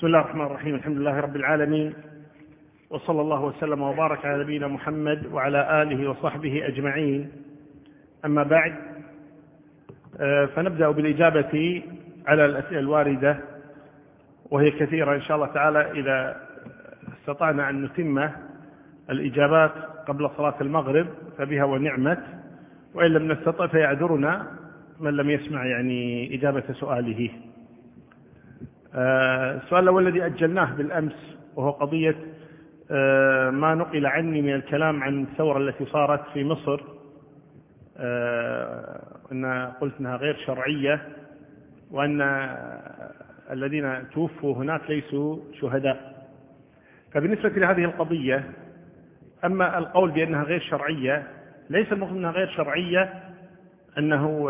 بسم الله الرحمن الرحيم. الحمد لله رب العالمين، وصلى الله وسلم وبارك على نبينا محمد وعلى آله وصحبه أجمعين. أما بعد، فنبدأ بالإجابة على الأسئلة الواردة، وهي كثيرة إن شاء الله تعالى. إذا استطعنا أن نتم الإجابات قبل صلاة المغرب فبها ونعمت، وإن لم نستطع فيعذرنا من لم يسمع إجابة سؤاله. السؤال الأول الذي أجلناه بالأمس، وهو قضية ما نقل عني من الكلام عن الثورة التي صارت في مصر، أن قلت أنها غير شرعية، وأن الذين توفوا هناك ليسوا شهداء. فبالنسبة لهذه القضية، أما القول بأنها غير شرعية، ليس المقصود أنها غير شرعية أنه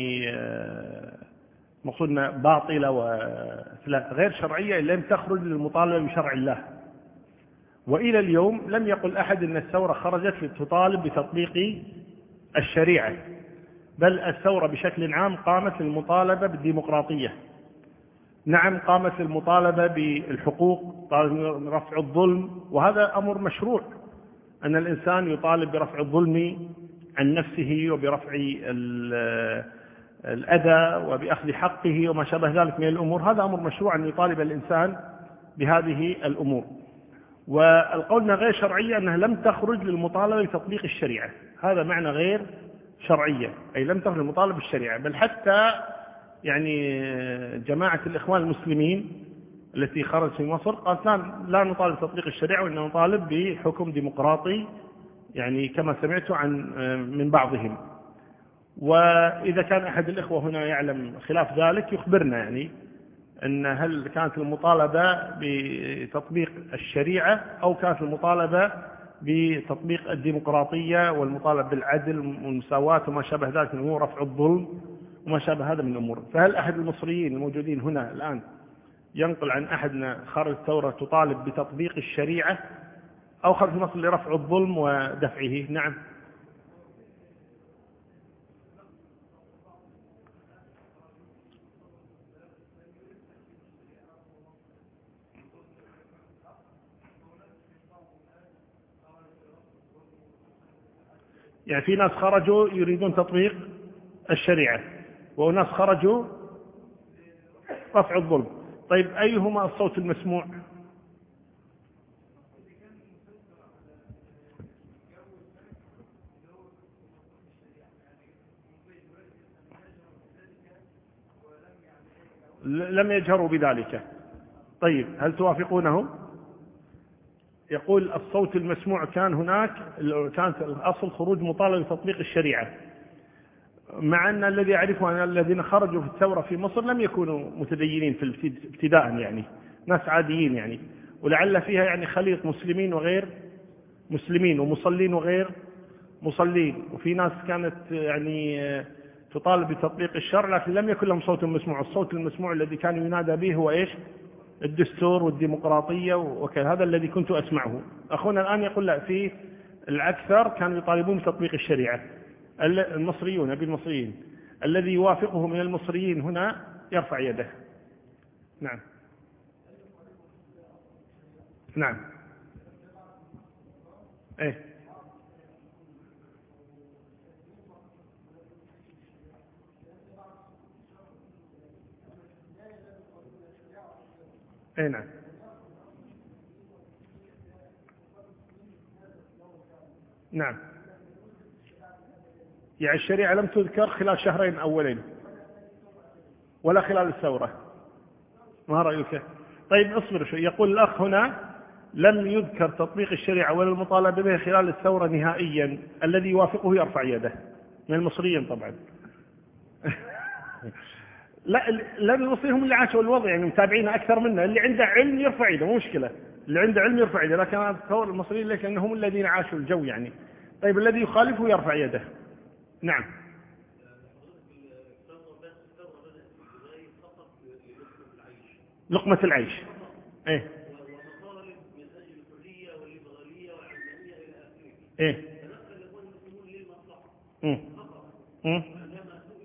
مقصودنا باطلة لا، غير شرعية إن لم تخرج للمطالبة بشرع الله. وإلى اليوم لم يقل أحد أن الثورة خرجت لتطالب بتطبيق الشريعة، بل الثورة بشكل عام قامت للمطالبة بالديمقراطية. نعم، قامت للمطالبة بالحقوق، طالب رفع الظلم، وهذا أمر مشروع، أن الإنسان يطالب برفع الظلم عن نفسه وبرفع الأذى وبأخذ حقه وما شابه ذلك من الأمور. هذا أمر مشروع أن يطالب الإنسان بهذه الأمور. والقولنا غير شرعية أنها لم تخرج للمطالبة بتطبيق الشريعة، هذا معنى غير شرعية، أي لم تخرج للمطالبة بالشريعة. بل حتى جماعة الإخوان المسلمين التي خرجت في مصر قالت لا نطالب بتطبيق الشريعة، وإنما نطالب بحكم ديمقراطي، كما سمعت من بعضهم. وإذا كان أحد الإخوة هنا يعلم خلاف ذلك يخبرنا، أن هل كانت المطالبة بتطبيق الشريعة أو كانت المطالبة بتطبيق الديمقراطية والمطالبة بالعدل والمساواة وما شابه ذلك من أمور، رفع الظلم وما شابه هذا من الأمور. فهل أحد المصريين الموجودين هنا الآن ينقل عن أحدنا خرج ثورة تطالب بتطبيق الشريعة أو خرج مصر لرفع الظلم ودفعه؟ نعم. في ناس خرجوا يريدون تطبيق الشريعة، وناس خرجوا رفع الظلم. طيب، أيهما الصوت المسموع؟ لم يجهروا بذلك. طيب، هل توافقونه؟ يقول الصوت المسموع كان هناك، كانت الأصل خروج مطالبة بتطبيق الشريعة، مع أن الذي أعرفه أن الذين خرجوا في الثورة في مصر لم يكونوا متدينين في ابتداء، ناس عاديين، ولعل فيها خليط مسلمين وغير مسلمين، ومصلين وغير مصلين، وفي ناس كانت تطالب بتطبيق الشرع، لكن لم يكن لهم صوت مسموع. الصوت المسموع الذي كان ينادى به هو إيش؟ الدستور والديمقراطية وكذا، هذا الذي كنت أسمعه. أخونا الآن يقول لا، في الأكثر كانوا يطالبون بتطبيق الشريعة. المصريون بالمصريين، الذي يوافقه من المصريين هنا يرفع يده. نعم. نعم. ايه. ايه. نعم. نعم. الشريعة لم تذكر خلال شهرين أولين ولا خلال الثورة. ما رأيك؟ طيب، اصبر شوي. يقول الأخ هنا لم يذكر تطبيق الشريعة ولا المطالبة به خلال الثورة نهائيا، الذي يوافقه يرفع يده من المصريين طبعا. لا المصريين هم اللي عاشوا الوضع، متابعين أكثر منا. اللي عنده علم يرفع يده، مو مشكلة، اللي عنده علم يرفع يده، لكن أنا أتصور المصريين ليش؟ لأنهم الذين عاشوا الجو. طيب، الذي يخالفه يرفع يده. نعم. لقمة العيش. ايه. ايه.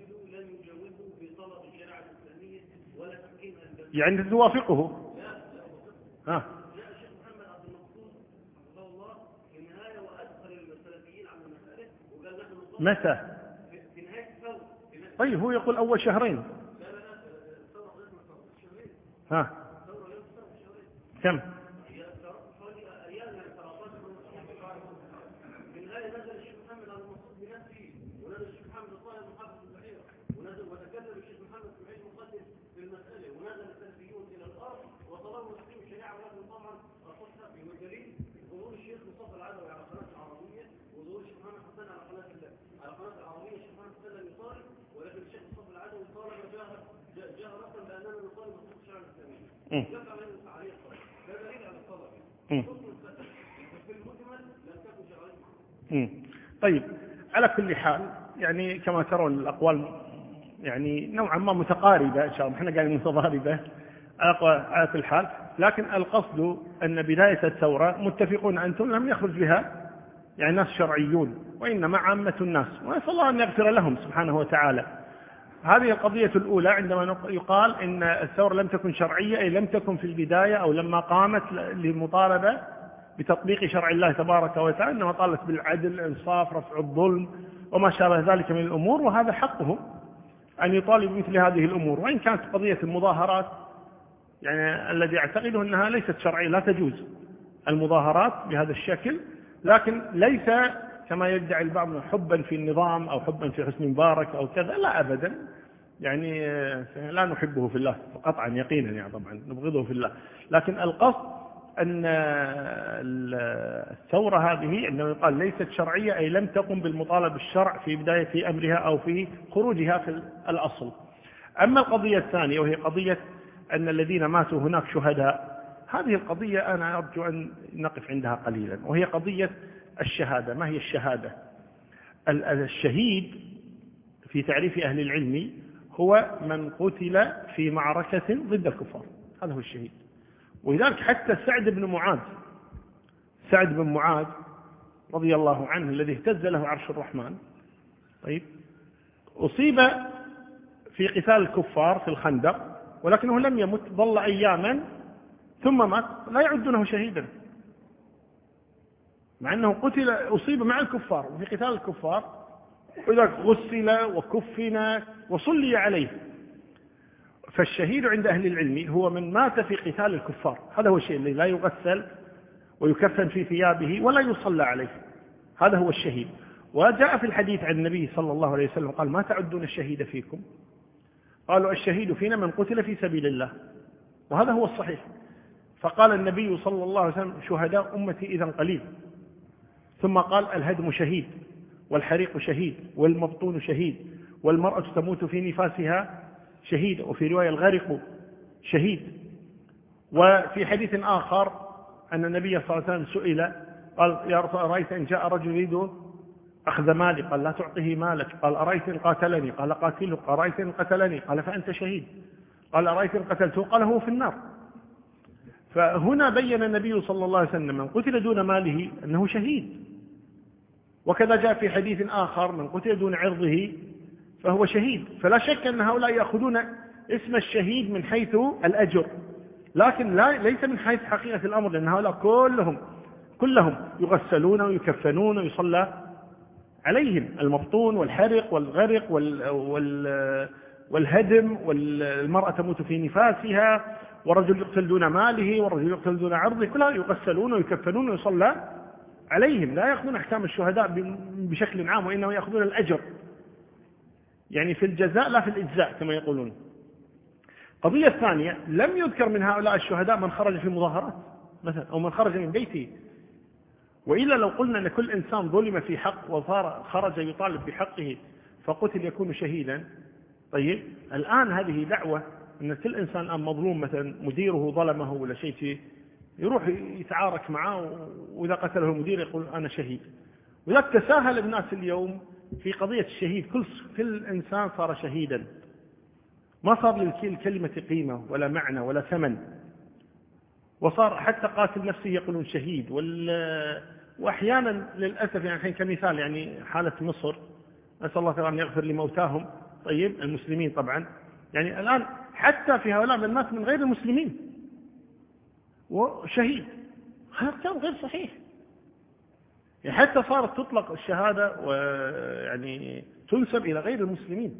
توافقه. ها. جاء الشيخ محمد عبد المقصود حفظه الله في النهاية وأدخل السلفيين على المسألة وقال نحن متى؟ في نهاية الثورة. طيب هو يقول أول شهرين. لا الثورة غير ثورة شهرين. ها. الثورة غير ثورة شهرين. كم؟ هي حوالي أيام يعني 13 في النهاية نزل الشيخ محمد عبد المقصود بنفسه ونزل الشيخ محمد الطاهر محافظ البحيرة ونزل وتكلم الشيخ محمد اسماعيل مقدم في المسألة ونزل السلفيون إلى الأرض وطلبوا تحكيم الشريعة ولكن طبعا أصحها في والدليل ظهور الشيخ مصطفى العدوي على قناة العربية وظهور الشيخ محمد حسن على قناة العربية. الشيخ محمد حسن لم يطالب ولكن الشيخ مصطفى العدوي طالب جاهرة بأننا نطالب بحقوق الشرع الإسلامي. يقع عليه التعليق ده دليل على الطلب. في المجمل لم تكن شرعية. طيب على كل حال يعني كما ترون الأقوال يعني نوعا ما متقاربة إن شاء الله، احنا قاعدين متضاربة على كل حال، لكن القصد أن بداية الثورة متفقون أنتم لم يخرج بها يعني ناس شرعيون وإنما عامة الناس، ونسأل الله أن يغفر لهم سبحانه وتعالى. هذه القضية الأولى عندما يقال إن الثورة لم تكن شرعية، أي لم تكن في البداية أو لما قامت للمطالبة بتطبيق شرع الله تبارك وتعالى، إنما طالت بالعدل، الإنصاف، رفع الظلم وما شابه ذلك من الأمور، وهذا حقهم أن يطالبوا مثل هذه الأمور. وإن كانت قضية المظاهرات يعني الذي أعتقده أنها ليست شرعية، لا تجوز المظاهرات بهذا الشكل، لكن ليس كما يدعي البعض حبا في النظام أو حبا في حسني مبارك أو كذا، لا أبدا، يعني لا نحبه في الله قطعا يقينا، يعني طبعا نبغضه في الله، لكن القصد أن الثورة هذه عندما يقال ليست شرعية أي لم تقم بالمطالب بالشرع في بداية أمرها أو في خروجها في الأصل. أما القضية الثانية وهي قضية أن الذين ماتوا هناك شهداء، هذه القضية أنا أرجو أن نقف عندها قليلا، وهي قضية الشهادة. ما هي الشهادة؟ الشهيد في تعريف أهل العلم هو من قتل في معركة ضد الكفار، هذا هو الشهيد. ولذلك حتى سعد بن معاذ رضي الله عنه الذي اهتز له عرش الرحمن، طيب أصيب في قتال الكفار في الخندق ولكنه لم يمت، ظل أياما ثم مات، لا يعدونه شهيدا مع أنه أصيب مع الكفار وفي قتال الكفار، ولذلك غسل وكفن وصلي عليه. فالشهيد عند أهل العلم هو من مات في قتال الكفار، هذا هو الشيء الذي لا يغسل ويكفن في ثيابه ولا يصلى عليه، هذا هو الشهيد. وجاء في الحديث عن النبي صلى الله عليه وسلم قال: ما تعدون الشهيد فيكم؟ قالوا: الشهيد فينا من قتل في سبيل الله، وهذا هو الصحيح. فقال النبي صلى الله عليه وسلم: شهداء أمتي إذا قليل. ثم قال: الهدم شهيد، والحريق شهيد، والمبطون شهيد، والمرأة تموت في نفاسها شهيد، وفي رواية الغرق شهيد. وفي حديث آخر أن النبي صلى الله عليه وسلم سئل قال: يا رسول الله، أرأيت إن جاء رجل يريد أخذ مالي؟ قال: لا تعطيه مالك. قال: أرأيت إن قاتلني؟ قال: قاتله. قال: أرأيت إن قتلني؟ قال: فأنت شهيد. قال: أرأيت إن قتلته؟ قال: هو في النار. فهنا بين النبي صلى الله عليه وسلم من قتل دون ماله أنه شهيد، وكذا جاء في حديث آخر: من قتل دون عرضه فهو شهيد. فلا شك أن هؤلاء يأخذون اسم الشهيد من حيث الأجر، لكن ليس من حيث حقيقة الأمر، لأن هؤلاء كلهم يغسلون ويكفنون ويصلى عليهم، المبطون والحرق والغرق والهدم، والمرأة تموت في نفاسها، والرجل يقتل دون ماله، والرجل يقتل دون عرضه، كلها يغسلون ويكفنون ويصلى عليهم. لا يأخذون أحكام الشهداء بشكل عام، وإنما يأخذون الأجر، يعني في الجزاء لا في الإجزاء كما يقولون. قضية ثانية: لم يذكر من هؤلاء الشهداء من خرج في مظاهرات مثلا أو من خرج من بيته، وإلا لو قلنا أن كل إنسان ظلم في حق وصار خرج يطالب بحقه فقتل يكون شهيدا، طيب الآن هذه دعوة أن كل إنسان الآن مظلوم، مثلا مديره ظلمه ولا شيء، يروح يتعارك معه، وإذا قتله المدير يقول أنا شهيد. وذلك تساهل الناس اليوم في قضية الشهيد، كل إنسان صار شهيدا، ما صار للكلمة قيمة ولا معنى ولا ثمن، وصار حتى قاتل نفسه يقولون شهيد. وأحيانا للأسف يعني الحين كمثال يعني حالة مصر، نسأل الله تعالى أن يغفر لموتاهم، طيب المسلمين طبعا، يعني الآن حتى في هؤلاء من مات من غير المسلمين، وشهيد، هذا كلام غير صحيح. يعني حتى صارت تطلق الشهادة ويعني تنسب إلى غير المسلمين.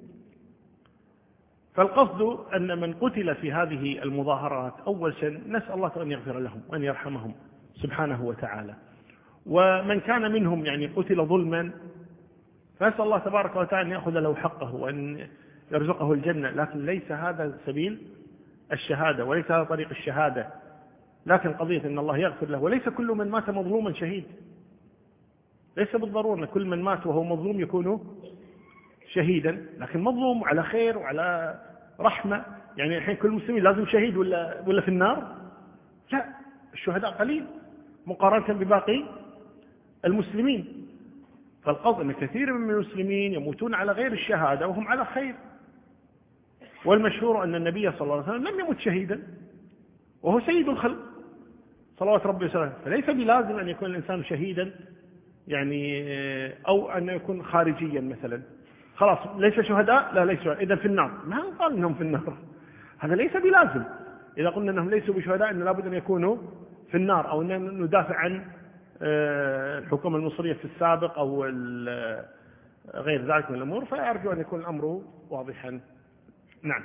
فالقصد أن من قتل في هذه المظاهرات أول شيء نسأل الله أن يغفر لهم وأن يرحمهم سبحانه وتعالى، ومن كان منهم يعني قتل ظلما فنسأل الله تبارك وتعالى أن يأخذ له حقه وأن يرزقه الجنة، لكن ليس هذا سبيل الشهادة وليس هذا طريق الشهادة. لكن قضية أن الله يغفر له، وليس كل من مات مظلوما شهيد، ليس بالضرورة أن كل من مات وهو مظلوم يكون شهيدا، لكن مظلوم على خير وعلى رحمة. يعني الحين كل مسلم لازم شهيد ولا في النار؟ لا، الشهداء قليل مقارنة بباقي المسلمين. فالقصد أن كثير من المسلمين يموتون على غير الشهادة وهم على خير. والمشهور أن النبي صلى الله عليه وسلم لم يمت شهيدا وهو سيد الخلق صلوات ربي وسلامه، فليس بلازم أن يكون الإنسان شهيدا يعني، أو أن يكون خارجيا مثلا. خلاص ليس شهداء، لا ليس إذا في النار، ما قال أنهم في النار، هذا ليس بلازم. إذا قلنا أنهم ليسوا بشهداء أن لابد أن يكونوا في النار، أو أن ندافع عن الحكومة المصرية في السابق أو غير ذلك من الأمور، فأرجو أن يكون الأمر واضحا. نعم.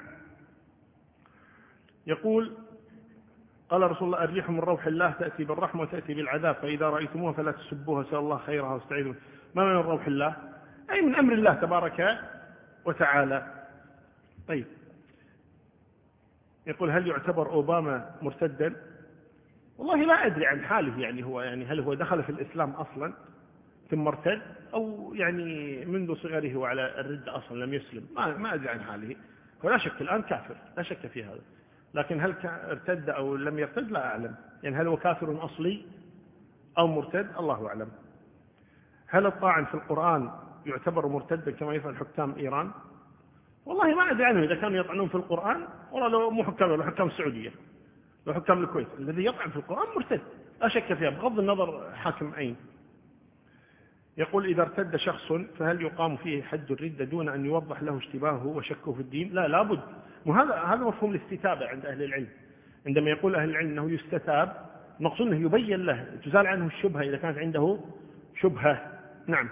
يقول قال رسول الله: الريح من روح الله تأتي بالرحمة وتأتي بالعذاب، فإذا رأيتموها فلا تسبوها، سأل الله خيرها واستعيذوا. ما من روح الله؟ أي من أمر الله تبارك وتعالى. طيب، يقول: هل يعتبر أوباما مرتدا؟ والله لا أدري عن حاله، يعني هو هل هو دخل في الإسلام أصلا ثم ارتد، أو يعني منذ صغره وعلى الردة أصلا لم يسلم، ما أدري عن حاله. ولا شك الآن كافر، لا شك في هذا، لكن هل ارتد أو لم يرتد لا أعلم. يعني هل هو كافر أصلي أو مرتد؟ الله أعلم. هل الطاعن في القرآن يعتبر مرتدا كما يفعل حكام إيران؟ والله ما أدري عنه إذا كانوا يطعنون في القرآن، ولا لو مو حكام، لو حكام السعودية، لو حكام الكويت، الذي يطعن في القرآن مرتد لا شك فيها، بغض النظر حاكم أين. يقول: إذا ارتد شخص فهل يقام فيه حد الردة دون أن يوضح له اشتباهه وشكه في الدين؟ لا، لابد. وهذا مفهوم الاستتابة عند أهل العلم. عندما يقول أهل العلم أنه يستتاب، مقصود أنه يبين له، تزال عنه الشبهة إذا كانت عنده شبهة. نعم.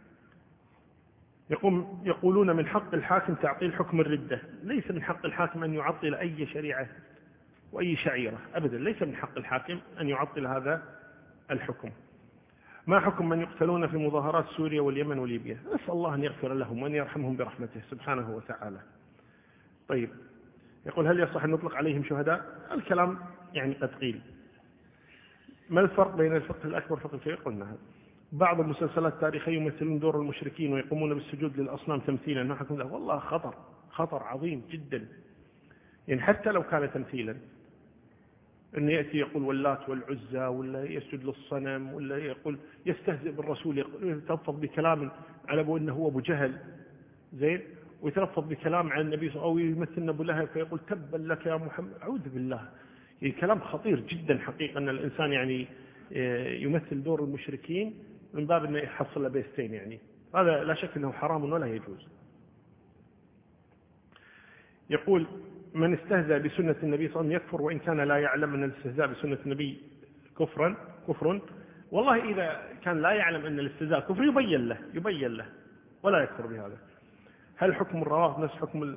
يقولون من حق الحاكم تعطيل حكم الردة. ليس من حق الحاكم أن يعطل أي شريعة وأي شعيرة أبدا، ليس من حق الحاكم أن يعطل هذا الحكم. ما حكم من يقتلون في مظاهرات سوريا واليمن وليبيا؟ نسأل الله أن يغفر لهم وأن يرحمهم برحمته سبحانه وتعالى. طيب، يقول: هل يصح أن نطلق عليهم شهداء؟ الكلام يعني قد قيل. ما الفرق بين الفقه الأكبر والفقه الكبير؟ قلنا هذا. بعض المسلسلات التاريخية يمثلون دور المشركين ويقومون بالسجود للأصنام تمثيلا، ما حكم ذلك؟ والله خطر عظيم جدا، يعني حتى لو كان تمثيلا، أن يأتي يقول واللات والعزى، ولا يسجد للصنم، ولا يقول يستهزئ بالرسول، يتلفظ بكلام على أبو أنه هو أبو جهل زين، ويتلفظ بكلام عن النبي صلى الله عليه وسلم، أو يمثل أبو لهب فيقول تبا لك يا محمد. أعوذ بالله، يعني كلام خطير جدا حقيقة، أن الإنسان يعني يمثل دور المشركين من باب أنه يحصل بيستين، يعني هذا لا شك أنه حرام ولا يجوز. يقول: من استهزأ بسنة النبي صلى الله عليه وسلم يكفر وإن كان لا يعلم أن الاستهزاء بسنة النبي كفر. والله إذا كان لا يعلم أن الاستهزاء كفر يبين له ولا يكفر بهذا. هل حكم الروافض نفس حكم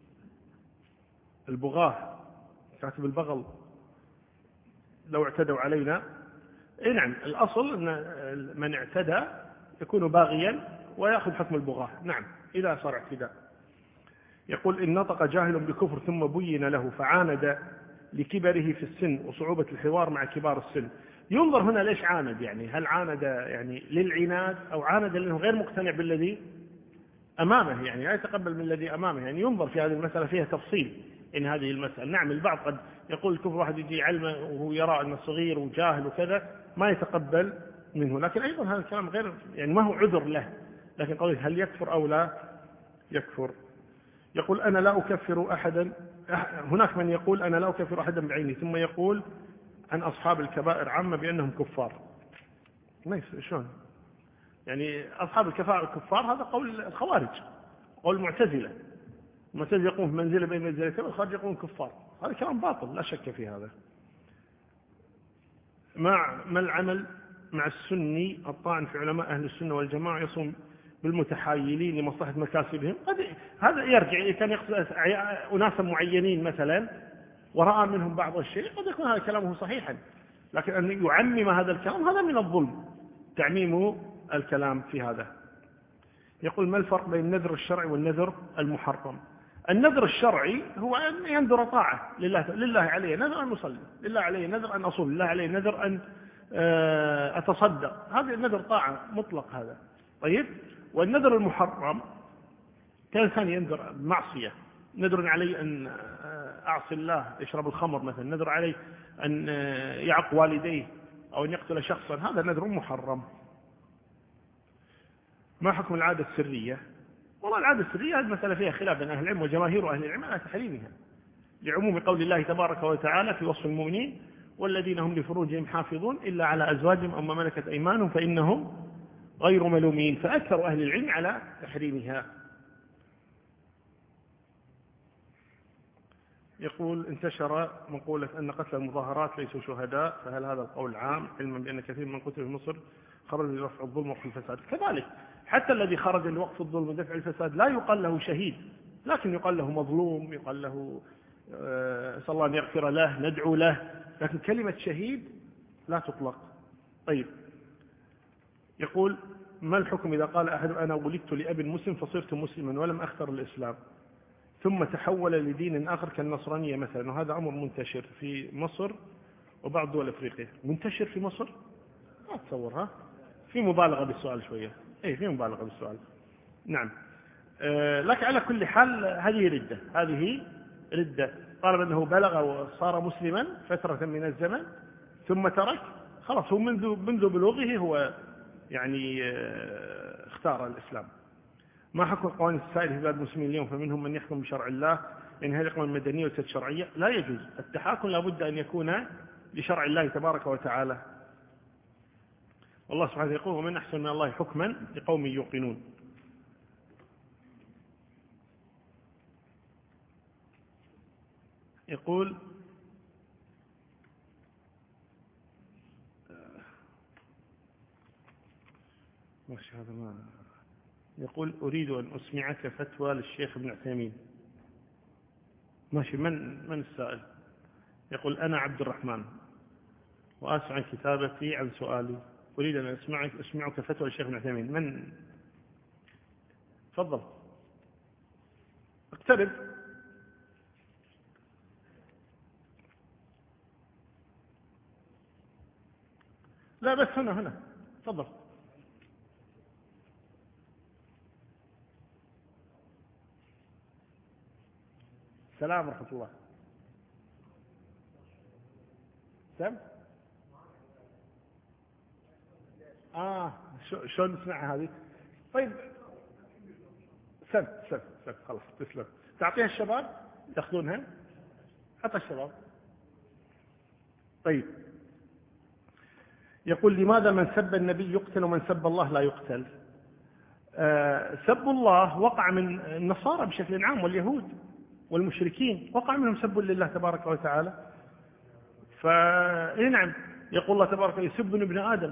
البغاة كاتب البغل لو اعتدوا علينا؟ نعم، الأصل أن من اعتدى يكون باغيا ويأخذ حكم البغاة، نعم، إذا صار اعتداء. يقول: إن نطق جاهل بكفر ثم بين له فعاند لكبره في السن وصعوبة الحوار مع كبار السن. ينظر هنا ليش عاند، يعني هل عاند يعني للعناد أو عاند لأنه غير مقتنع بالذي أمامه، يعني لا يتقبل من الذي أمامه. يعني ينظر في هذه المسألة، فيها تفصيل إن هذه المسألة. نعم، البعض قد يقول الكفر واحد يجي علمه وهو يرى أنه صغير وجاهل وكذا ما يتقبل منه، لكن أيضا هذا الكلام غير، يعني ما هو عذر له، لكن قضية هل يكفر أو لا يكفر. يقول: أنا لا أكفر أحدا. هناك من يقول أنا لا أكفر أحدا بعيني، ثم يقول عن أصحاب الكبائر عامة بأنهم كفار. ما شلون؟ يعني أصحاب الكفار هذا قول الخوارج، قول المعتزلة. المعتزلة يقوم في منزلة بين منزلتين، والخوارج يقوم كفار. هذا كلام باطل لا شك في هذا. ما العمل مع السني الطاعن في علماء أهل السنة والجماعة يصوم بالمتحايلين لمصلحة مكاسبهم؟ هذا يرجع إذا كان يقصد أناسا معينين مثلا ورأى منهم بعض الشيء قد يكون هذا كلامه صحيحا، لكن أن يعمم هذا الكلام هذا من الظلم، تعميم الكلام في هذا. يقول ما الفرق بين النذر الشرعي والنذر المحرم؟ النذر الشرعي هو أن ينذر طاعة لله عليه نذر أن أصلي، لله عليه نذر أن أصوم، لله عليه نذر أن أتصدق، هذا النذر طاعة مطلق هذا. طيب، والنذر المحرم كان ينذر معصية، نذر علي أن أعصي الله يشرب الخمر مثلا، نذر علي أن يعق والديه أو أن يقتل شخصا، هذا نذر محرم. ما حكم العادة السرية؟ والله العادة السرية هذه مسألة فيها خلاف بين أهل العلم، وجماهير أهل العلم على تحريمها لعموم قول الله تبارك وتعالى في وصف المؤمنين والذين هم لفروجهم حافظون إلا على أزواجهم أو ما ملكت أيمانهم فإنهم غير ملومين، فأكثر أهل العلم على تحريمها. يقول انتشر مقولة أن قتل المظاهرات ليسوا شهداء، فهل هذا القول عام علما بأن كثير من قتل في مصر خرج لرفع الظلم وقف الفساد؟ كذلك حتى الذي خرج لوقف الظلم ودفع الفساد لا يقال له شهيد، لكن يقال له مظلوم، يقال له أسأل الله أن يغفر له، ندعو له، لكن كلمة شهيد لا تطلق. طيب، يقول ما الحكم إذا قال أحد أنا ولدت لأب مسلم فصرت مسلما ولم أختر الإسلام ثم تحول لدين آخر كالنصرانية مثلا، وهذا أمر منتشر في مصر وبعض دول أفريقيا؟ منتشر في مصر؟ ما أتصورها، في مبالغة بالسؤال شوية، في مبالغة بالسؤال. نعم، لكن على كل حال هذه ردة، طالما أنه بلغ وصار مسلما فترة من الزمن ثم ترك، خلاص هو منذ بلوغه هو يعني اختار الإسلام. ما حكم قوانين السائل في بلاد المسلمين اليوم؟ فمنهم من يحكم بشرع الله، يعني هذه القوانين المدنية وليست شرعية. لا يجوز التحاكم، لابد أن يكون لشرع الله تبارك وتعالى. والله سبحانه يقول ومن أحسن من الله حكما لقوم يوقنون. يقول ماشي، هذا ما يقول أريد أن أسمعك فتوى للشيخ ابن عثيمين. ماشي، من السائل؟ يقول أنا عبد الرحمن وآسف عن كتابتي عن سؤالي، أريد أن أسمعك فتوى للشيخ ابن عثيمين. من؟ تفضل اقترب. لا بس هنا تفضل. السلام ورحمة الله. سم؟ شلون نسمعها هذه؟ طيب سم خلاص تسلم. تعطيها الشباب ياخذونها، حط الشباب. طيب، يقول لماذا من سب النبي يقتل ومن سب الله لا يقتل؟ سب الله وقع من النصارى بشكل عام واليهود والمشركين، وقع منهم سب لله تبارك وتعالى. نعم، يقول الله تبارك يسبني ابن آدم.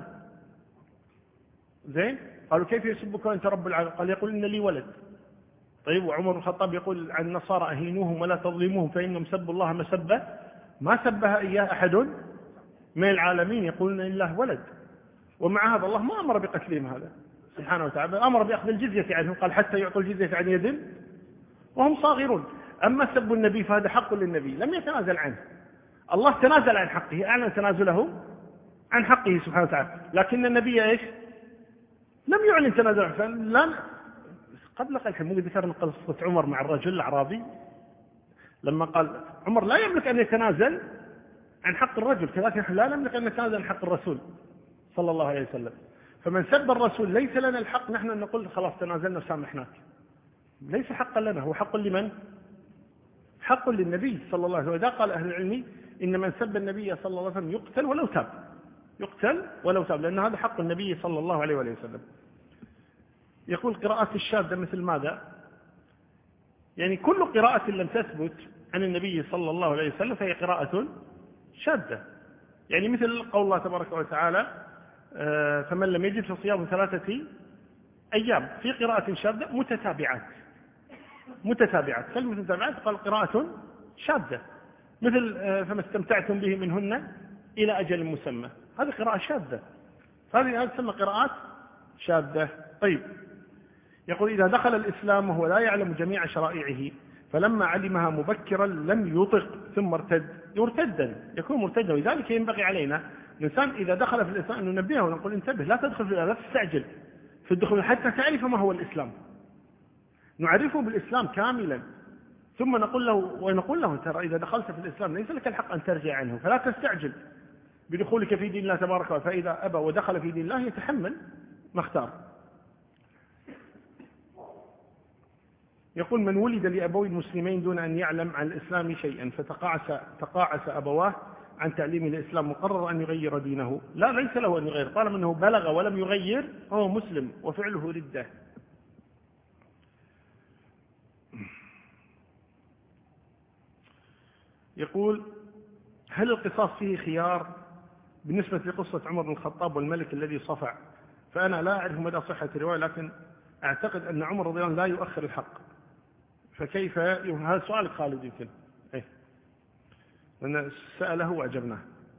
زين، قالوا كيف يسبك وأنت رب العالمين؟ قال يقول إن لي ولد. طيب، وعمر بن الخطاب يقول عن النصارى أهينوهم ولا تظلموهم فإنهم سبوا الله مسبة ما سبها إياه أحد من العالمين، يقولون إن الله ولد. ومع هذا الله ما أمر بقتلهم هذا سبحانه وتعالى، أمر بأخذ الجزية عنهم، قال حتى يعطوا الجزية عن يد وهم صاغرون. أما سب النبي فهذا حق للنبي لم يتنازل عنه، الله تنازل عن حقه، أعلن تنازله عن حقه سبحانه وتعالى، لكن النبي إيش؟ لم يعلن تنازل عنه. قبل قليل مو ذكرنا قصة عمر مع الرجل الأعرابي لما قال عمر لا يملك أن يتنازل عن حق الرجل، كذلك نحن لا نملك أن نتنازل عن حق الرسول صلى الله عليه وسلم. فمن سب الرسول ليس لنا الحق نحن أن نقول خلاص تنازلنا وسامحناك، ليس حقا لنا، هو حق لمن؟ حق للنبي صلى الله عليه وسلم. قال أهل العلم إن من سب النبي صلى الله عليه وسلم يقتل ولو تاب، لأن هذا حق النبي صلى الله عليه وسلم. يقول قراءات الشاذة مثل ماذا؟ يعني كل قراءة لم تثبت عن النبي صلى الله عليه وسلم فهي قراءة شاذة، يعني مثل قول الله تبارك وتعالى فمن لم يجد فصيام 3 أيام، في قراءة شاذة متتابعات فالمتتابعات قال قراءة شاذة، مثل فما استمتعتم به منهن إلى أجل مسمى، هذه قراءة شاذة، هذه تسمى قراءات شاذة. طيب، يقول إذا دخل الإسلام وهو لا يعلم جميع شرائعه فلما علمها مبكرا لم يطق ثم ارتد، يكون مرتدا. ولذلك ينبغي علينا الإنسان إذا دخل في الإسلام أن ننبهه ونقول انتبه، لا تدخل لا تستعجل في الدخول حتى تعرف ما هو الإسلام، نعرفه بالإسلام كاملا، ثم نقول له ترى إذا دخلت في الإسلام ليس لك الحق أن ترجع عنه، فلا تستعجل بدخولك في دين الله تبارك وتعالى، فإذا أبى ودخل في دين الله يتحمل ما اختار. يقول من ولد لأبوين مسلمين دون أن يعلم عن الإسلام شيئا فتقاعس أبواه عن تعليم الإسلام مقرر أن يغير دينه؟ لا، ليس له أن يغير، طالما أنه بلغ ولم يغير هو مسلم وفعله ردة. يقول هل القصاص فيه خيار؟ بالنسبة لقصة عمر بن الخطاب والملك الذي صفع، فأنا لا أعرف مدى صحة الرواية، لكن أعتقد أن عمر رضي الله عنه لا يؤخر الحق، فكيف؟ هذا سؤال خالد يمكن لأن سأله وأجبناه.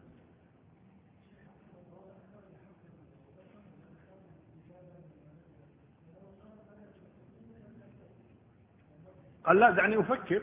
قال لا دعني أفكر،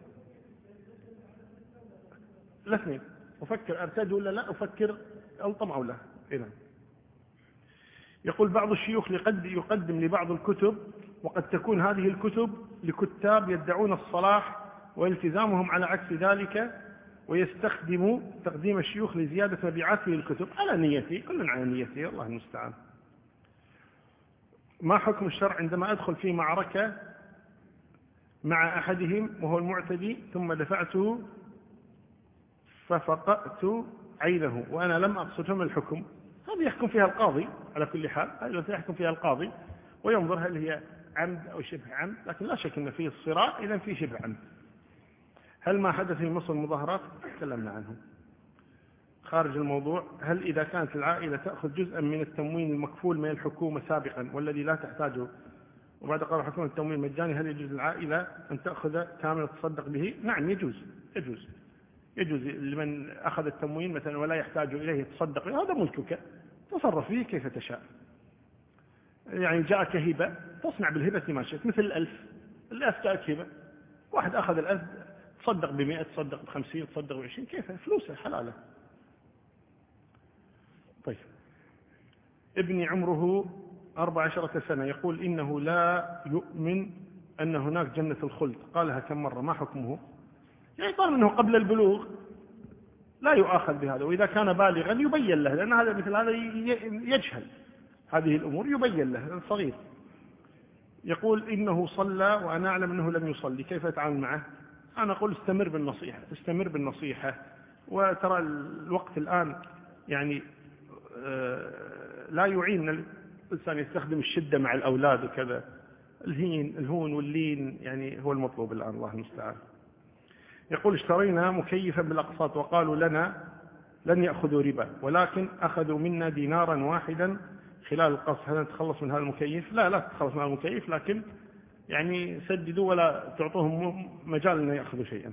الاثنين أفكر أرتد ولا لا، أفكر ألطم أو لا. إذن يقول بعض الشيوخ يقدم لبعض الكتب، وقد تكون هذه الكتب لكتاب يدعون الصلاح والتزامهم على عكس ذلك، ويستخدم تقديم الشيوخ لزيادة مبيعاته للكتب على نيته، كل على نيته، الله المستعان. ما حكم الشرع عندما أدخل في معركة مع أحدهم وهو المعتدي ثم دفعته ففقأت عينه وأنا لم أقصده؟ من الحكم؟ هذه يحكم فيها القاضي على كل حال، هذه يحكم فيها القاضي وينظر هل هي عمد أو شبه عمد، لكن لا شك أن فيه الصراع إذا فيه شبه عمد. هل ما حدث في مصر مظاهرات؟ تكلمنا عنه. خارج الموضوع، هل إذا كانت العائلة تأخذ جزءا من التموين المكفول من الحكومة سابقا والذي لا تحتاجه وبعد قرار الحكومة التموين مجاني، هل يجوز العائلة أن تأخذ كامل تصدق به؟ نعم يجوز لمن أخذ التموين مثلا ولا يحتاج إليه يتصدق به، هذا ملكك، تصرف فيه كيف تشاء. يعني جاءك هبة تصنع بالهبة ما شئت، مثل الألف جاءك هبة، واحد أخذ الألف تصدق ب100، تصدق ب50، تصدق ب20، كيف؟ فلوسه حلاله. طيب، ابني عمره 14 سنة يقول إنه لا يؤمن أن هناك جنة الخلد، قالها كم مرة، ما حكمه؟ يعني طالما أنه قبل البلوغ لا يؤاخذ بهذا، وإذا كان بالغا يبين له، لأن هذا مثل هذا يجهل هذه الأمور، يبين له صغير. يقول إنه صلى وأنا أعلم أنه لم يصلي، كيف أتعامل معه؟ أنا أقول استمر بالنصيحة، وترى الوقت الآن يعني لا يعين الإنسان يستخدم الشدة مع الأولاد وكذا، الهون واللين يعني هو المطلوب الآن، الله المستعان. يقول اشترينا مكيفا بالأقساط وقالوا لنا لن يأخذوا ربا، ولكن أخذوا منا دينارا واحدا خلال القسط، هل نتخلص من هذا المكيف؟ لا تتخلص من هذا المكيف، لكن يعني سددوا ولا تعطوهم مجال أن يأخذوا شيئا.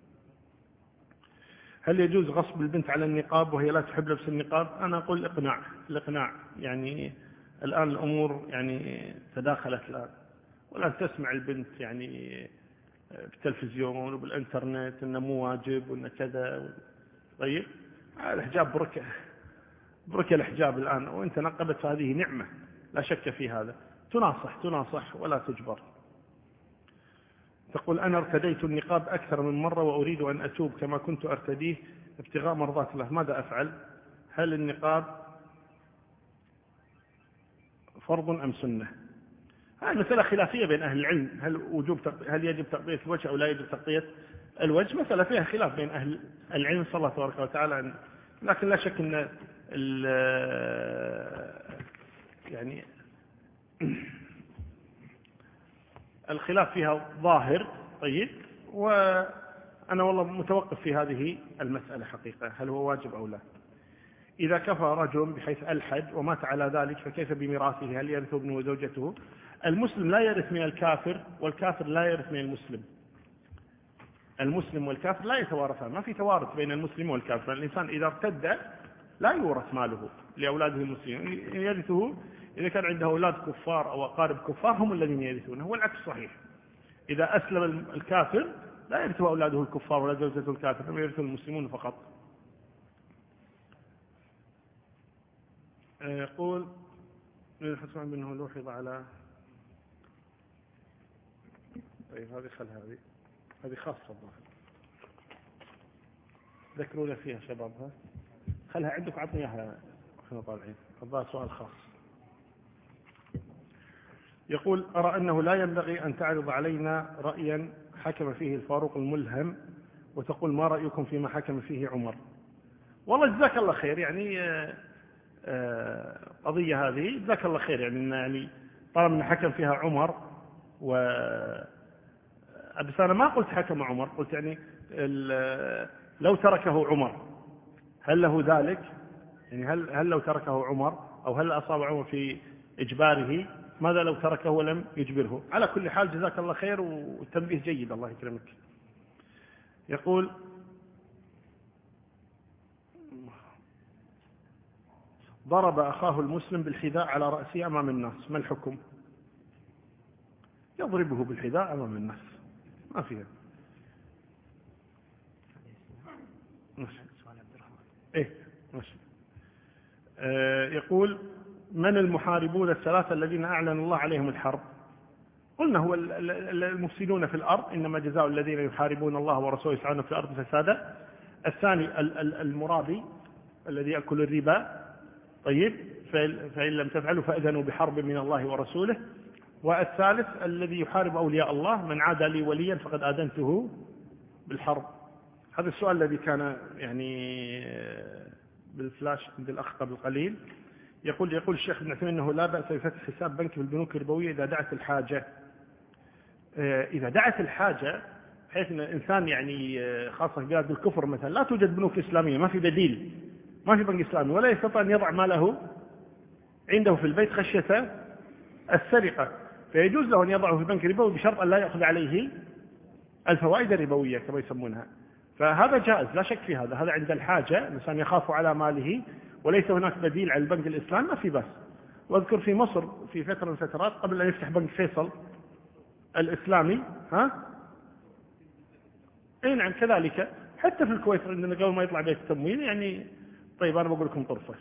هل يجوز غصب البنت على النقاب وهي لا تحب لبس النقاب؟ أنا أقول الإقناع، يعني الآن الأمور يعني تداخلت الآن، والآن تسمع البنت يعني بالتلفزيون وبالإنترنت إنه مو واجب وإنه كذا. طيب، الحجاب بركة الحجاب الآن، وإنت نقبت فهذه نعمة لا شك في هذا، تناصح ولا تجبر. تقول أنا ارتديت النقاب أكثر من مرة وأريد أن أتوب كما كنت أرتديه ابتغاء مرضات الله، ماذا أفعل؟ هل النقاب فرض أم سنة؟ هذه مسألة خلافية بين أهل العلم، هل يجب تغطية الوجه أو لا يجب تغطية الوجه؟ مسألة فيها خلاف بين أهل العلم، صلى الله تبارك وتعالى، لكن لا شك أن يعني الخلاف فيها ظاهر. طيب، وأنا والله متوقف في هذه المسألة حقيقة، هل هو واجب أو لا. إذا كفر رجل بحيث ألحد ومات على ذلك فكيف بميراثه؟ هل يرث ابنه وزوجته؟ المسلم لا يرث من الكافر، والكافر لا يرث من المسلم. المسلم والكافر لا يتوارثان، ما في توارث بين المسلم والكافر. الإنسان إذا ارتد لا يورث ماله لأولاده المسلمين، يرثه إذا كان عنده أولاد كفار أو أقارب كفار هم الذين يرثونه، والعكس صحيح. إذا أسلم الكافر لا يرثه أولاده الكفار ولا زوجته الكافر، إنما يرثه المسلمون فقط. يقول من الحسن بأنه لوحظ على، طيب هذه خلها، هذه خاصة الظاهر، ذكرونا فيها شبابها، خلها عندك وعطني إياها احنا طالعين، هذا سؤال خاص. يقول أرى أنه لا ينبغي أن تعرض علينا رأيا حكم فيه الفاروق الملهم وتقول ما رأيكم فيما حكم فيه عمر. والله جزاك الله خير، يعني قضية هذه جزاك الله خير، يعني طالما حكم فيها عمر بس أنا ما قلت حكم عمر، قلت يعني لو تركه عمر هل له ذلك؟ يعني هل لو تركه عمر أو هل أصاب عمر في إجباره؟ ماذا لو تركه ولم يجبره؟ على كل حال جزاك الله خير والتنبيه جيد، الله يكرمك. يقول ضرب أخاه المسلم بالحذاء على رأسه أمام الناس، ما الحكم؟ يضربه بالحذاء أمام الناس، ما فيها. إيه ماشي. يقول من المحاربون الثلاثة الذين أعلن الله عليهم الحرب؟ قلنا هو المفسدون في الأرض، إنما جزاء الذين يحاربون الله ورسوله يسعون في الأرض فسادا. الثاني المرابي الذي يأكل الربا، طيب فإن لم تفعلوا فأذنوا بحرب من الله ورسوله. والثالث الذي يحارب أولياء الله، من عادى لي وليا فقد آذنته بالحرب. هذا السؤال الذي كان يعني بالفلاش عند الأخ قبل قليل. يقول الشيخ ابن عثيمين أنه لا بأس بفتح حساب بنكي في البنوك الربوية إذا دعت الحاجة. إذا دعت الحاجة بحيث أن الإنسان يعني خاصة في بلاد الكفر مثلا لا توجد بنوك إسلامية، ما في بديل، ما في بنك إسلامي، ولا يستطيع أن يضع ماله عنده في البيت خشية السرقة، فيجوز له أن يضعه في البنك الربوي بشرط أن لا يأخذ عليه الفوائد الربوية كما يسمونها. فهذا جائز لا شك في هذا عند الحاجة، الإنسان يخاف على ماله وليس هناك بديل على البنك الإسلامي، ما في بس. واذكر في مصر في فترة من الفترات قبل أن يفتح بنك فيصل الإسلامي اي نعم كذلك، حتى في الكويت عندنا قبل ما يطلع بيت التمويل يعني. طيب أنا بقول لكم طرفة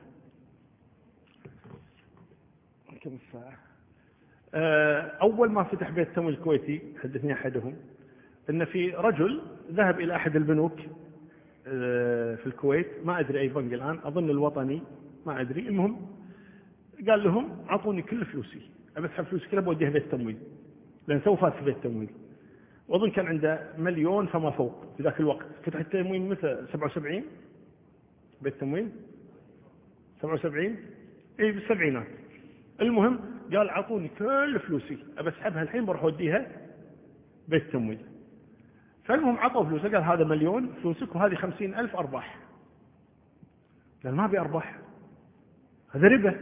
كم الساعة. أول ما فتح بيت التمويل الكويتي حدثني أحدهم أن في رجل ذهب إلى أحد البنوك في الكويت، ما أدري أي بنك الآن، أظن الوطني ما أدري، المهم قال لهم أعطوني كل فلوسي، أبسحب فلوسي كلها بوديها بيت التمويل، لأن سوف فات في بيت التمويل، وأظن كان عنده مليون فما فوق في ذاك الوقت. فتح التمويل مثل 77 بيت التمويل 77 إيه بالسبعينات. المهم قال أعطوني كل فلوسي أبسحبها الحين بروح أوديها بيت التمويل. فالمهم عطوا فلوسه، قال هذا مليون فلوسك وهذه 50,000 أرباح. قال ما أبي أرباح، هذا ربا.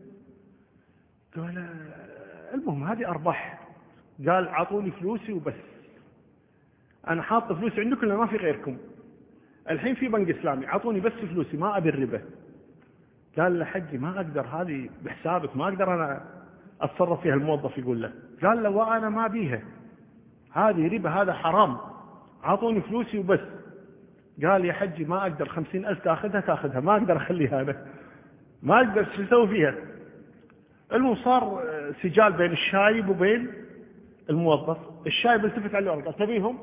قال المهم هذه أرباح. قال عطوني فلوسي وبس، أنا حاط فلوسي عندكم لأن ما في غيركم، الحين في بنك إسلامي عطوني بس فلوسي ما أبي الربا. قال له حجي ما أقدر، هذه بحسابك ما أقدر أنا أتصرف فيها. الموظف يقول له، قال له وأنا ما بيها، هذه ربا، هذا حرام، عطوني فلوسي وبس. قال يا حجي ما أقدر، 50,000 تأخذها ما أقدر أخليها أنا، ما أقدر شو أسوي فيها. المهم صار سجال بين الشايب وبين الموظف. الشايب التفت على الورقة، قال تبيهم؟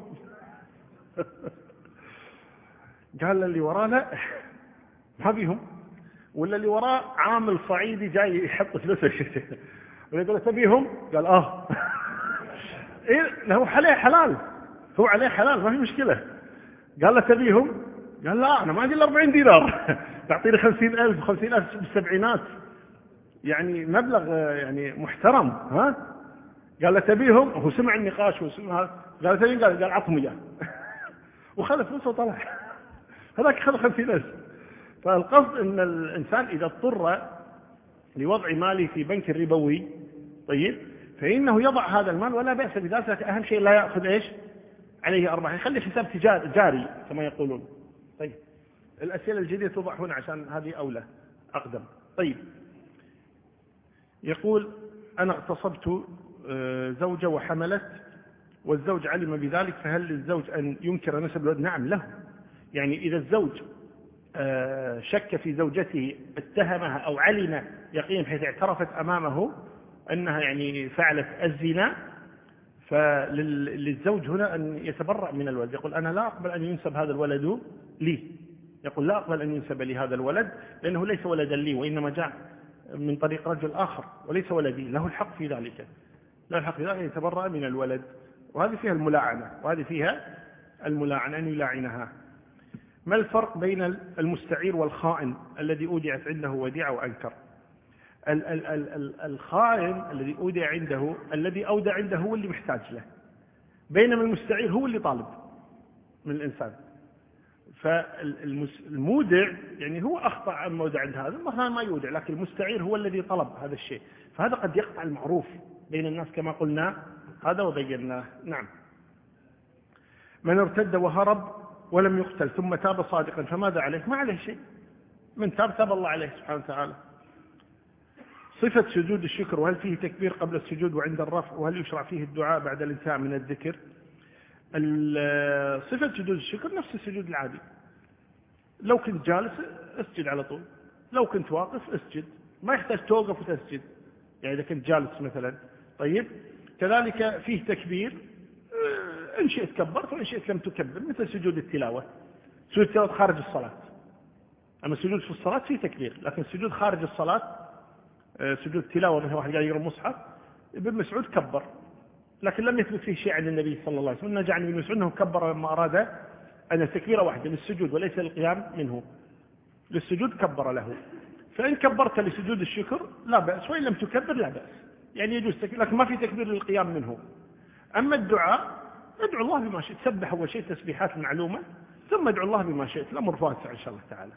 قال اللي وراه لا ما بيهم. ولا اللي وراه عامل صعيدي جاي يحط فلوسه ويقول له تبيهم؟ قال إيه هو عليه حلال، هو عليه حلال ما في مشكلة. قال له تبيهم؟ قال لا أنا ما عندي إلا 40 دينار تعطيني 50,000 50,000 بالسبعينات، يعني مبلغ يعني محترم. قال له تبيهم؟ هو سمع النقاش وسمع، قال تبيهم؟ قال عطهم إياه وخذ فلوسه وطلع. هذاك خذ 50,000. فالقصد أن الإنسان إذا اضطر لوضع ماله في بنك ربوي طيب فإنه يضع هذا المال ولا بأس بذلك، أهم شيء لا يأخذ إيش عليه أرباح، يخلي حساب جاري كما يقولون. طيب الأسئلة الجديدة توضع هنا عشان هذه أولى أقدم. طيب يقول أنا اغتصبت زوجة وحملت والزوج علم بذلك، فهل للزوج أن ينكر نسب الولد؟ نعم له. يعني إذا الزوج شك في زوجته اتهمها أو علم يقين بحيث اعترفت أمامه أنها يعني فعلت الزنا، فللزوج هنا أن يتبرأ من الولد، يقول أنا لا أقبل أن ينسب هذا الولد لي، يقول لا أقبل أن ينسب لي هذا الولد لأنه ليس ولدا لي وإنما جاء من طريق رجل آخر وليس ولدي، له الحق في ذلك، له الحق في ذلك أن يتبرأ من الولد. وهذه فيها الملاعنة، وهذه فيها الملاعنة أن يلاعنها. ما الفرق بين المستعير والخائن الذي أودعت عنده وديعة وأنكر؟ الخائن الذي أودع عنده، الذي أودع عنده هو اللي محتاج له، بينما المستعير هو اللي طالب من الإنسان. فالمودع يعني هو أخطأ عن مودع عند هذا مثلا ما يودع، لكن المستعير هو الذي طلب هذا الشيء، فهذا قد يقطع المعروف بين الناس كما قلنا هذا وبيناه. نعم. من ارتد وهرب ولم يقتل ثم تاب صادقا فماذا عليه؟ ما عليه شيء، من تاب الله عليه سبحانه وتعالى. صفة سجود الشكر، وهل فيه تكبير قبل السجود وعند الرفع، وهل يشرع فيه الدعاء بعد الانتهاء من الذكر؟ صفة سجود الشكر نفس السجود العادي، لو كنت جالس اسجد على طول، لو كنت واقف اسجد، ما يحتاج توقف وتسجد يعني إذا كنت جالس مثلا. طيب كذلك فيه تكبير، إن شئت كبرت وإن شئت لم تكبر، مثل سجود التلاوة. سجود التلاوة خارج الصلاة، أما السجود في الصلاة فيه تكبير، لكن السجود خارج الصلاة سجود التلاوة مثل واحد قاعد يقرأ مصحف ابن مسعود كبر، لكن لم يثبت فيه شيء عن النبي صلى الله عليه وسلم. نجع عن ابن مسعود أنه كبر لما أراد أن التكبير واحدة للسجود وليس للقيام منه، للسجود كبر له. فإن كبرت لسجود الشكر لا بأس، وإن لم تكبر لا بأس، يعني يجوز تكبير لكن ما في تكبير للقيام منه. أما الدعاء ادعو الله بما شئت، سبح أول شيء تسبيحات معلومة ثم ادعو الله بما شئت، الأمر واسع إن شاء الله تعالى.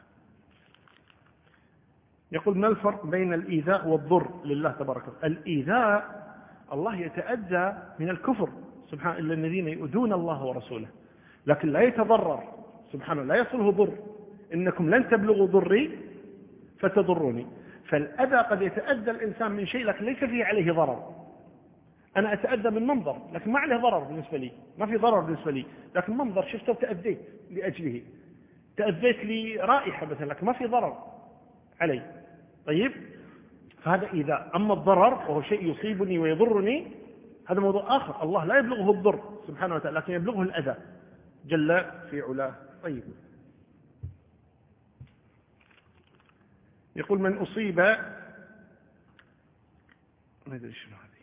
يقول ما الفرق بين الإيذاء والضر لله تبارك وتعالى؟ الإيذاء الله يتأذى من الكفر سبحانه، إلا الذين يؤذون الله ورسوله، لكن لا يتضرر سبحانه، لا يصله ضر، إنكم لن تبلغوا ضري فتضروني. فالأذى قد يتأذى الإنسان من شيء لكن ليس فيه عليه ضرر، أنا أتأذى من منظر لكن ما عليه ضرر بالنسبة لي، ما في ضرر بالنسبة لي، لكن منظر شفته وتأذيت لأجله، تأذيت لرائحة مثلا لكن ما في ضرر علي. طيب فهذا إيذاء. أما الضرر وهو شيء يصيبني ويضرني هذا موضوع آخر، الله لا يبلغه الضر سبحانه وتعالى لكن يبلغه الأذى جل في علاه. طيب يقول من أصيب ما أدري شنو هذه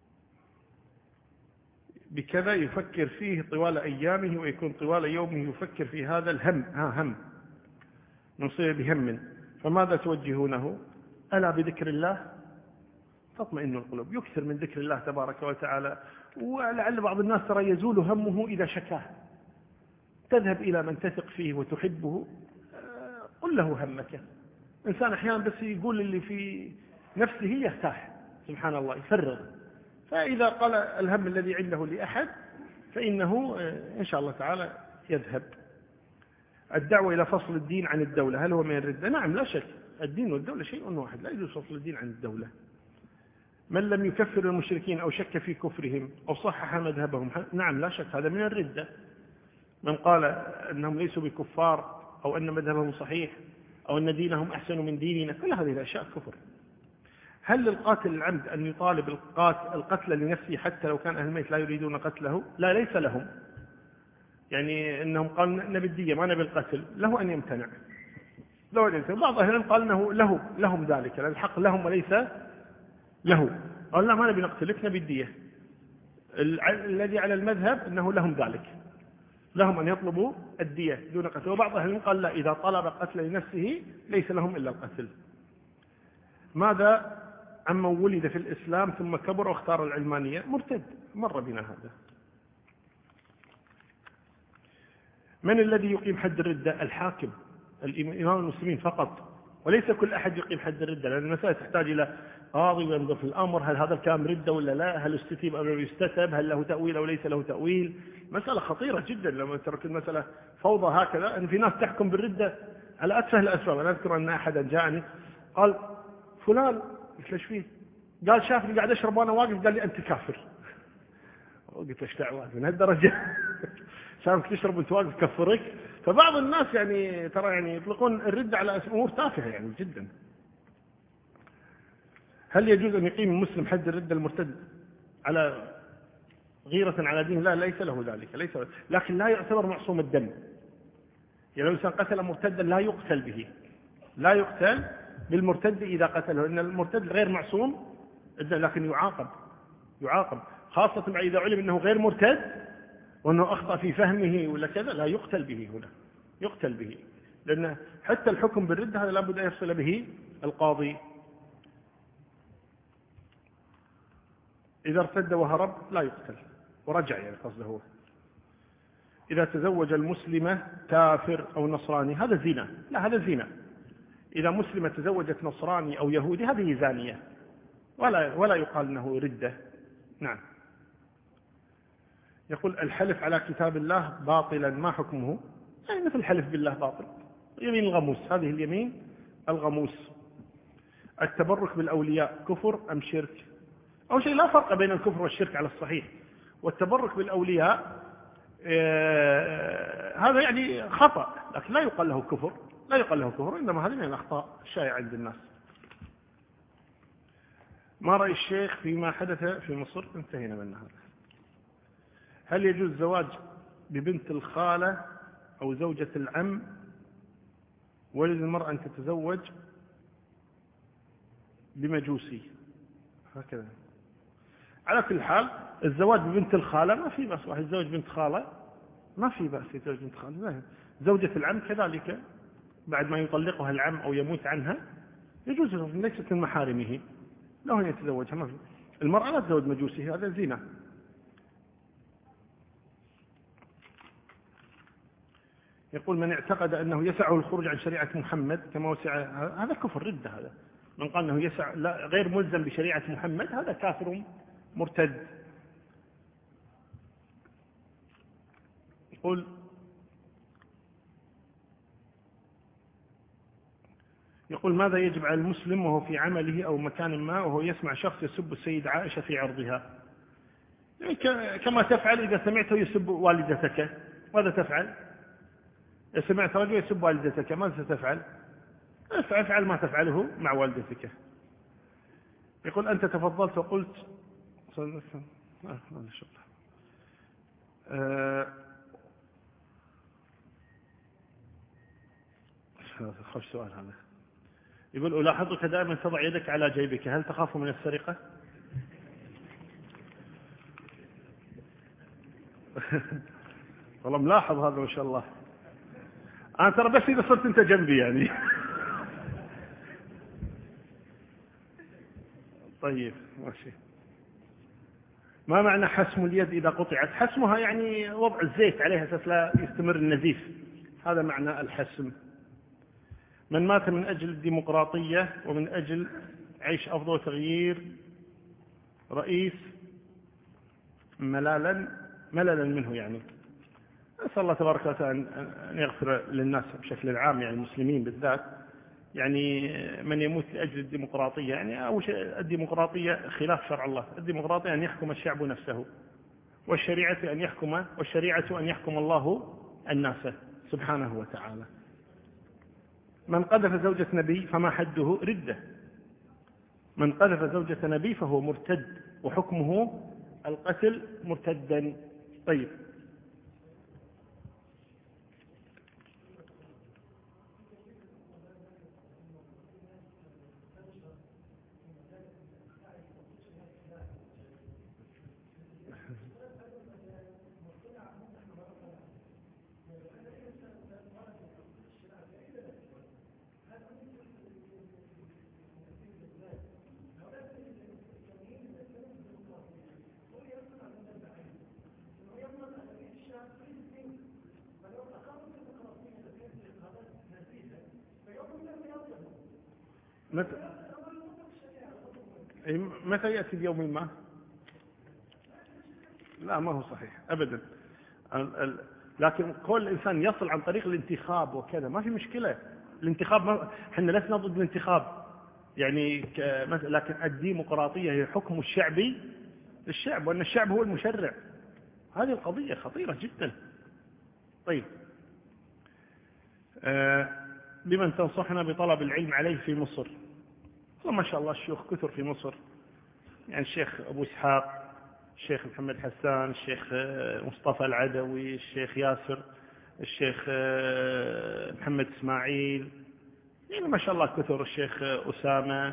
بكذا يفكر فيه طوال أيامه ويكون طوال يومه يفكر في هذا الهم، هم نصيب بهم، فماذا توجهونه؟ ألا بذكر الله تطمئن القلوب، يكثر من ذكر الله تبارك وتعالى. ولعل بعض الناس ترى يزول همه إذا شكاه، تذهب إلى من تثق فيه وتحبه قل له همك. إنسان أحيانا بس يقول اللي في نفسه يرتاح سبحان الله، يفرغ. فإذا قال الهم الذي عنده لأحد فإنه إن شاء الله تعالى يذهب. الدعوة إلى فصل الدين عن الدولة هل هو من الردة؟ نعم لا شك، الدين والدولة شيء واحد، لا يجوز فصل الدين عن الدولة. من لم يكفر المشركين أو شك في كفرهم أو صحح مذهبهم نعم لا شك هذا من الردة. من قال أنهم ليسوا بكفار أو أن مذهبهم صحيح أو أن دينهم أحسن من ديننا، كل هذه الأشياء كفر. هل للقاتل العمد أن يطالب القتل لنفسه حتى لو كان أهل الميت لا يريدون قتله؟ لا، ليس لهم، يعني أنهم قالوا نبي الدية ما نبي القتل، له أن يمتنع، له أن يمتنع. بعض أهل العلم قال أنه لهم ذلك، لأن الحق لهم وليس له، قال لا ما نبي نقتلك نبي الدية. الذي على المذهب أنه لهم ذلك، لهم أن يطلبوا الدية دون قتل. وبعض أهل العلم قال لا، إذا طلب قتل لنفسه ليس لهم إلا القتل. ماذا عمن ولد في الإسلام ثم كبر واختار العلمانية؟ مرتد، مر بنا هذا. من الذي يقيم حد الردة؟ الحاكم إمام المسلمين فقط، وليس كل أحد يقيم حد الردة، لأن المسألة تحتاج إلى قاضي وينظر في الأمر، هل هذا الكلام ردة ولا لا، هل استتيب أو لم يستتب، هل له تأويل أو ليس له تأويل. مسألة خطيرة جدا لما ترك المسألة فوضى هكذا، أن في ناس تحكم بالردة على أتفه الأسباب. أنا أذكر أن أحدا جاءني قال فلان، قلت له ايش فيه؟ قال شافني قاعد أشرب وأنا واقف قال لي أنت كافر. قلت ايش دعوة من هالدرجة؟ شافك تشرب وانت واقف كفرك. فبعض الناس يعني ترى يعني يطلقون الردة على أمور تافهة يعني جدا. هل يجوز أن يقيم المسلم حد الردة المرتد على غيرة على دين؟ لا، ليس له ذلك، ليس له. لكن لا يعتبر معصوم الدم. يعني لو إنسان قتل مرتدا لا يقتل به، لا يقتل بالمرتد إذا قتله، إن المرتد غير معصوم لكن يعاقب خاصة إذا علم أنه غير مرتد وأنه أخطأ في فهمه ولا كذا، لا يقتل به هنا، يقتل به، لأن حتى الحكم بالردة هذا لابد أن يفصل به القاضي. إذا ارتد وهرب لا يقتل ورجع، يعني قصده هو. إذا تزوج المسلمة كافر أو نصراني هذا زنا، لا هذا زنا. إذا مسلمة تزوجت نصراني أو يهودي هذه زانية، ولا يقال أنه ردة. نعم. يقول الحلف على كتاب الله باطلا ما حكمه؟ يعني مثل الحلف بالله باطل، يمين الغموس، هذه اليمين الغموس. التبرك بالأولياء كفر أم شرك؟ أول شيء لا فرق بين الكفر والشرك على الصحيح، والتبرك بالأولياء هذا يعني خطأ، لكن لا يقال له كفر، لا يقال له كفر، إنما هذه من الأخطاء الشائعة عند الناس. ما رأي الشيخ فيما حدث في مصر؟ انتهينا من هذا. هل يجوز الزواج ببنت الخالة أو زوجة العم ولد المرأة أن تتزوج بمجوسي؟ هكذا. على كل حال الزواج ببنت الخالة ما في بأس، واحد يتزوج بنت خالة ما في بأس يتزوج بنت خالة. زوجة العم كذلك بعد ما يطلقها العم أو يموت عنها يجوز، ليست من محارمه، له أن يتزوجها، ما في. المرأة لا تزوج مجوسي، هذا زنا. يقول من اعتقد أنه يسعه الخروج عن شريعة محمد كما وسع، هذا كفر ردة. هذا من قال أنه يسع لا غير ملزم بشريعة محمد هذا كافر مرتد. يقول ماذا يجب على المسلم وهو في عمله أو مكان ما وهو يسمع شخص يسب السيدة عائشة في عرضها؟ يعني كما تفعل إذا سمعته يسب والدتك، ماذا تفعل؟ إذا سمعت رجل يسب والدتك ماذا ستفعل؟ افعل ما تفعله مع والدتك. يقول أنت تفضلت وقلت خوش سؤال هذا. يقول ألاحظك دائما تضع يدك على جيبك، هل تخاف من السرقة؟ والله ملاحظ هذا ما شاء الله. أنا ترى بس إذا صرت أنت جنبي يعني. طيب ماشي. ما معنى حسم اليد إذا قطعت؟ حسمها يعني وضع الزيت عليها أساس لا يستمر النزيف، هذا معنى الحسم. من مات من أجل الديمقراطية ومن أجل عيش أفضل وتغيير رئيس مللا منه، يعني أسأل الله تبارك وتعالى أن يغفر للناس بشكل عام، يعني المسلمين بالذات. يعني من يموت لأجل الديمقراطية، يعني أول شيء الديمقراطية خلاف شرع الله. الديمقراطية أن يحكم الشعب نفسه، والشريعة أن يحكم الله الناس سبحانه وتعالى. من قذف زوجة نبي فما حده؟ ردة. من قذف زوجة نبي فهو مرتد وحكمه القتل مرتدا. طيب. متى يأتي بيوم ما؟ لا ما هو صحيح أبدا. لكن كل الإنسان يصل عن طريق الانتخاب وكذا ما في مشكلة. الانتخاب احنا لسنا ضد الانتخاب يعني لكن الديمقراطية هي حكم الشعبي للشعب، وأن الشعب هو المشرع. هذه القضية خطيرة جدا. طيب بمن تنصحنا بطلب العلم عليه في مصر؟ ما شاء الله الشيوخ كثر في مصر، يعني الشيخ أبو إسحاق، الشيخ محمد حسان، الشيخ مصطفى العدوي، الشيخ ياسر، الشيخ محمد إسماعيل، يعني ما شاء الله كثر، الشيخ أسامة،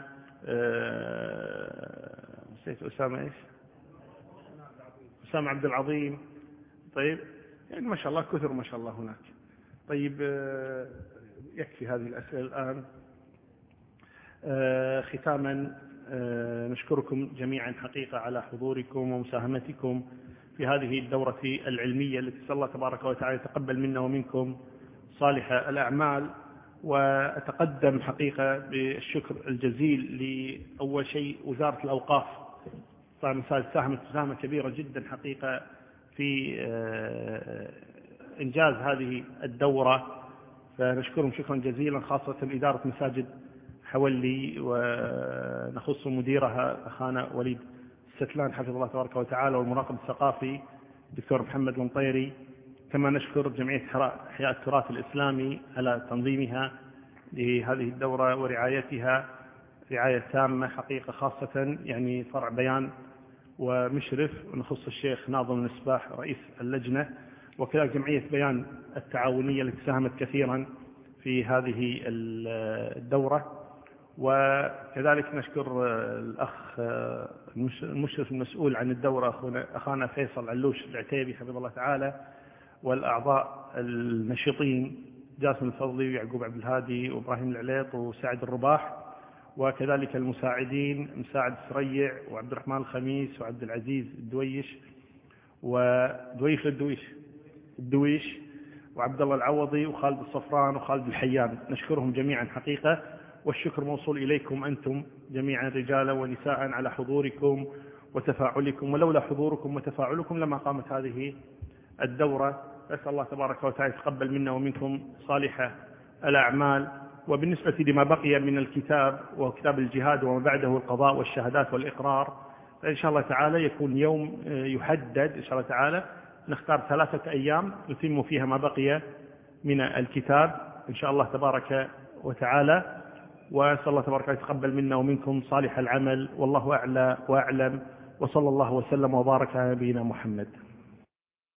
نسيت أسامة إيش، أسامة عبد العظيم. طيب يعني ما شاء الله كثر ما شاء الله هناك. طيب يكفي هذه الأسئلة الآن. ختاما نشكركم جميعا حقيقة على حضوركم ومساهمتكم في هذه الدورة العلمية التي نسأل الله تبارك وتعالى يتقبل منا ومنكم صالح الأعمال. وأتقدم حقيقة بالشكر الجزيل لأول شيء وزارة الأوقاف، ساهمت مساهمة كبيرة جدا حقيقة في إنجاز هذه الدورة، فنشكرهم شكرا جزيلا، خاصة إدارة مساجد حولي ونخص مديرها أخانا وليد الستلان حفظه الله تبارك وتعالى، والمراقب الثقافي دكتور محمد المطيري. كما نشكر جمعية إحياء التراث الإسلامي على تنظيمها لهذه الدورة ورعايتها رعاية تامة حقيقة، خاصة يعني فرع بيان ومشرف، ونخص الشيخ ناظم المصباح رئيس اللجنة، وكذلك جمعية بيان التعاونية التي ساهمت كثيرا في هذه الدورة. وكذلك نشكر الأخ المشرف المسؤول عن الدورة أخانا فيصل علوش العتيبي حفظه الله تعالى، والأعضاء النشطين جاسم الفضلي ويعقوب عبد الهادي وإبراهيم العليط وسعد الرباح، وكذلك المساعدين مساعد سريع وعبد الرحمن الخميس وعبد العزيز الدويش الدويش وعبد الله العوضي وخالد الصفران وخالد الحيان. نشكرهم جميعا حقيقة، والشكر موصول إليكم أنتم جميعا رجالا ونساء على حضوركم وتفاعلكم، ولولا حضوركم وتفاعلكم لما قامت هذه الدورة. أسأل الله تبارك وتعالى يتقبل منا ومنكم صالح الأعمال. وبالنسبة لما بقي من الكتاب وكتاب الجهاد وما بعده القضاء والشهادات والإقرار، فإن شاء الله تعالى يكون يوم يحدد إن شاء الله تعالى، نختار 3 أيام نتم فيها ما بقي من الكتاب إن شاء الله تبارك وتعالى. وأسأل الله تبارك وتعالى يتقبل منا ومنكم صالح العمل، والله أعلى وأعلم، وصلى الله وسلم وبارك على نبينا محمد.